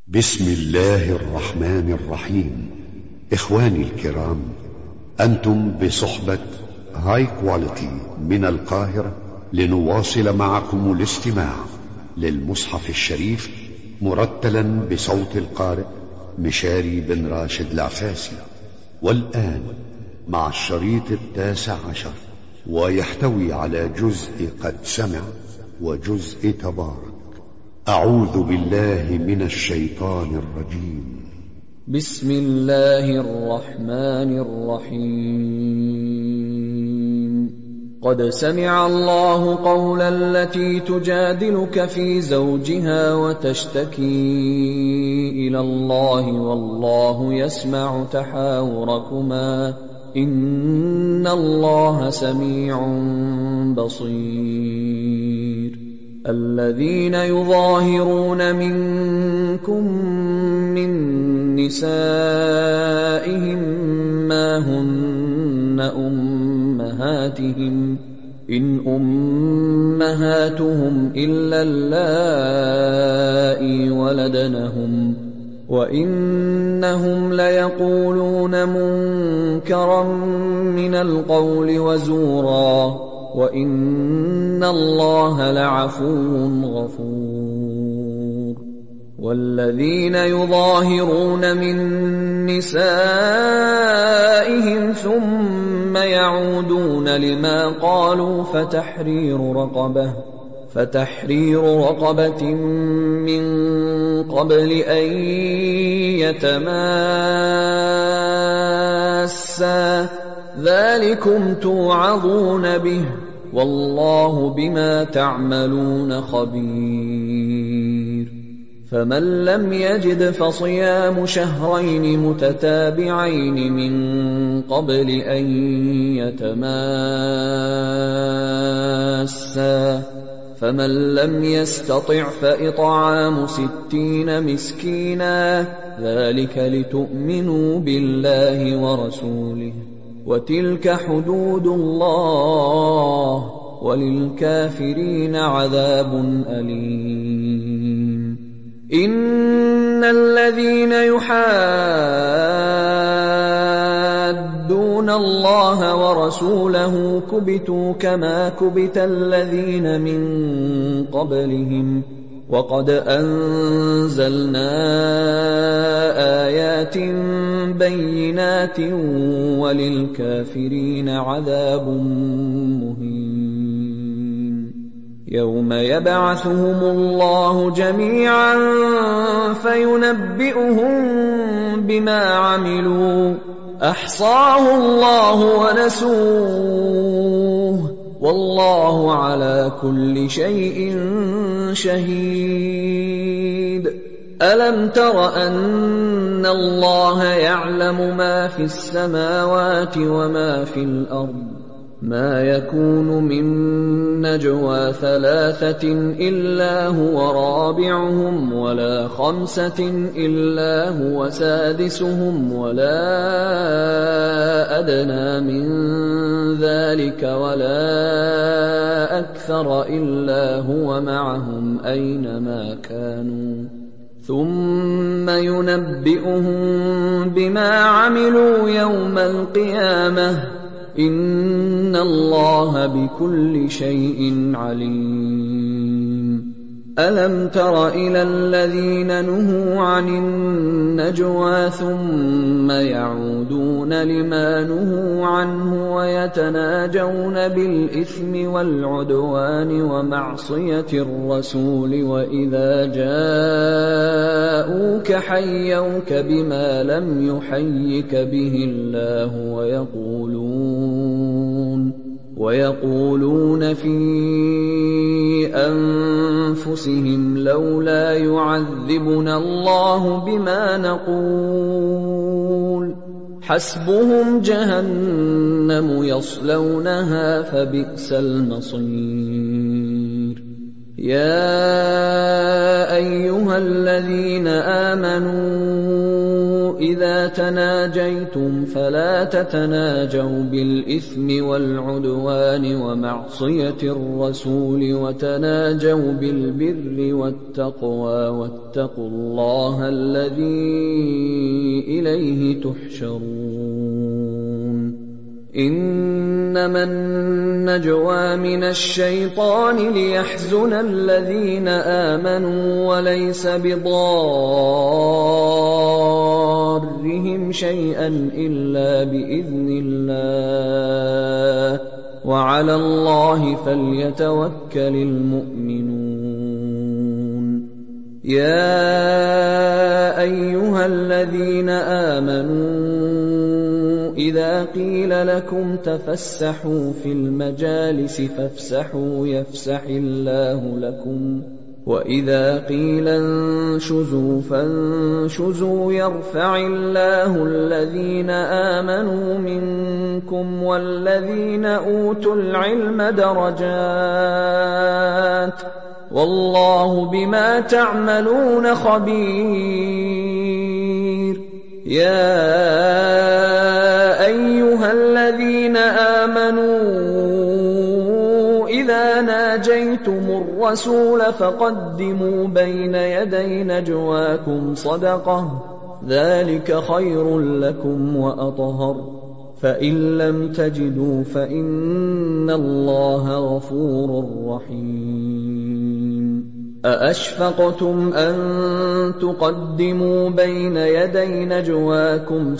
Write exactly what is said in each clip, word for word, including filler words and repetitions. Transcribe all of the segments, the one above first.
بسم الله الرحمن الرحيم. إخواني الكرام، أنتم بصحبة هاي كواليتي من القاهرة لنواصل معكم الاستماع للمصحف الشريف مرتلا بصوت القارئ مشاري بن راشد العفاسي. والآن مع الشريط التاسع عشر، ويحتوي على جزء قد سمع وجزء تبارك. أعوذ بالله من الشيطان الرجيم. بسم الله الرحمن الرحيم. قد سمع الله قول التي تجادلك في زوجها وتشتكي إلى الله والله يسمع تحاوركما إن الله سميع بصير. الذين يظاهرون منكم من نسائهم ما هن أمهاتهم إن أمهاتهم إلا اللائي ولدنهم وإنهم ليقولون منكرا من القول وزورا وإن الله لعفو غفور. والذين يظاهرون من نسائهم ثم يعودون لما قالوا فتحرير رقبة فتحرير رقبة من قبل أن يتماسا ذلكم توعظون به والله بما تعملون خبير. فمن لم يجد فصيام شهرين متتابعين من قبل أن يتماسا فمن لم يستطع فإطعام ستين مسكينا ذلك لتؤمنوا بالله ورسوله وتلك حدود الله وللكافرين عذاب أليم. إن الذين يحادون الله ورسوله كبتوا كما كبت الذين من قبلهم وقد أنزلنا آيات بينات وللكافرين عذاب مهين. يوم يبعثهم الله جميعا فينبئهم بما عملوا أحصاه الله ونسوه والله على كل شيء شهيد. ألم تر أن الله يعلم ما في السماوات وما في الأرض ما يكون من نجوى ثلاثة إلا هو رابعهم ولا خمسة إلا هو سادسهم ولا أدنى من ذلك ولا أكثر إلا هو معهم أينما كانوا ثم ينبئهم بما عملوا يوم القيامة إن الله بكل شيء عليم. ألم تر إلى الذين نهوا عن النجوى ثم يعودون لما نهوا عنه ويتناجون بالإثم والعدوان ومعصية الرسول وإذا جاءوك حيوك بما لم يحيك به الله ويقولون ويقولون في أنفسهم لولا يعذبنا الله بما نقول حسبهم جهنم يصلونها فبئس المصير. يا أيها الذين آمنوا إذا تناجيتم فلا تتناجوا بالإثم والعدوان ومعصية الرسول وتناجوا بالبر والتقوى واتقوا الله الذي إليه تحشرون إنما النجوى من الشيطان ليحزن الذين آمنوا وليس بضارهم شيئا إلا بإذن الله وعلى الله فليتوكل المؤمنون يا أيها الذين آمنوا إذا قيل لكم تفسحوا في المجالس فافسحوا يفسح الله لكم وإذا قيل انشزوا فانشزوا يرفع الله الذين آمنوا منكم والذين أوتوا العلم درجات والله بما تعملون خبير يا أيها الذين آمنوا إذا ناجيتم الرسول فقدموا بين يدي نجواكم صدقة ذلك خير لكم وأطهر فإن لم تجدوا فإن الله غفور رحيم أأشفقتم أن تقدموا بين يدي نجواكم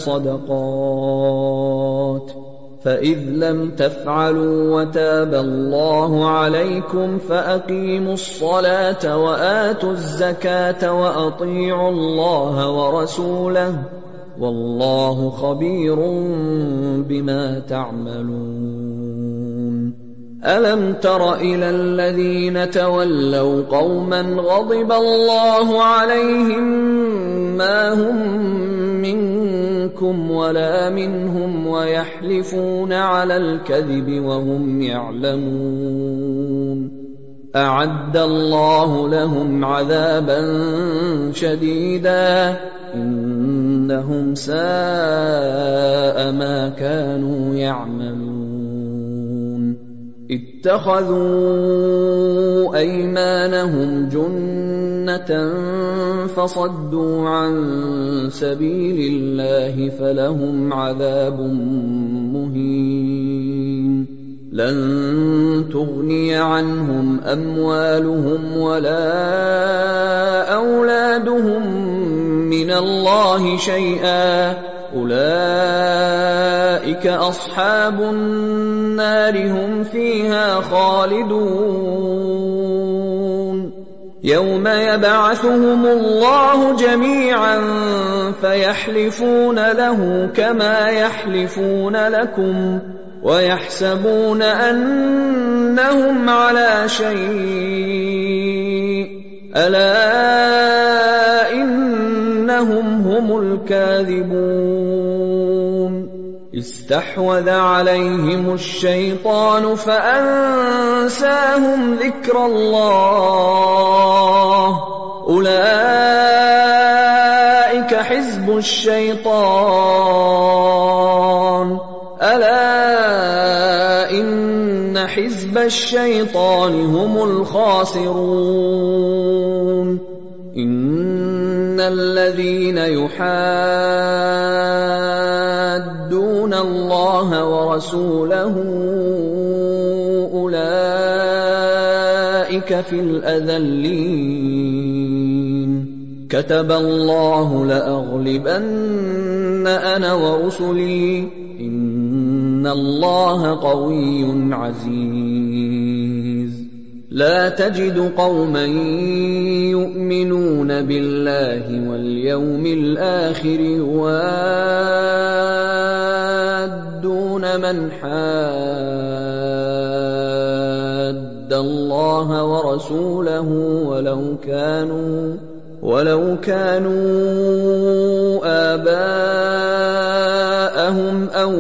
صدقات فإذ لم تفعلوا وتاب الله عليكم فأقيموا الصلاة وآتوا الزكاة وأطيعوا الله ورسوله والله خبير بما تعملون ألم تر إلى الذين تولوا قوما غضب الله عليهم ما هم منكم ولا منهم ويحلفون على الكذب وهم يعلمون أعد الله لهم عذابا شديدا إنهم ساء ما كانوا يعملون اتخذوا أيمانهم جنة فصدوا عن سبيل الله فلهم عذاب مهين لن تغني عنهم أموالهم ولا أولادهم من الله شيئا أولئك أصحاب النار هم فيها خالدون يوم يبعثهم الله جميعا فيحلفون له كما يحلفون لكم ويحسبون أنهم على شيء ألا إنهم هم الكاذبون استحوذ عليهم الشيطان فأنساهم ذكر الله أولئك حزب الشيطان ألا إن حزب الشيطان هم الخاسرون إن الذين يحادون الله ورسوله أولئك في الأذلين كتب الله لأغلبن أنا ورسلي إن الله قوي عزيز لا تجد قوما يؤمنون بالله واليوم الآخر يوادون من حاد الله ورسوله ولو كانوا ولو كانوا آباءهم أو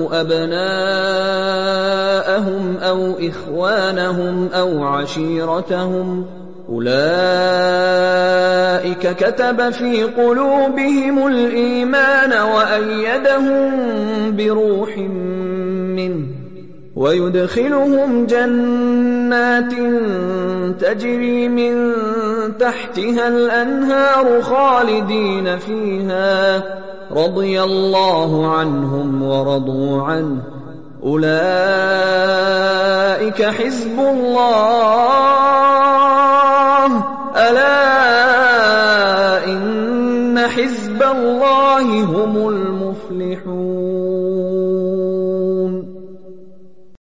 أبناءهم أو إخوانهم أو عشيرتهم أولئك كتب في قلوبهم الإيمان وأيدهم بروح منه ويدخلهم جنات تجري من تحتها الأنهار خالدين فيها رضي الله عنهم ورضوا عنه أولئك حزب الله ألا إن حزب الله هم المفلحون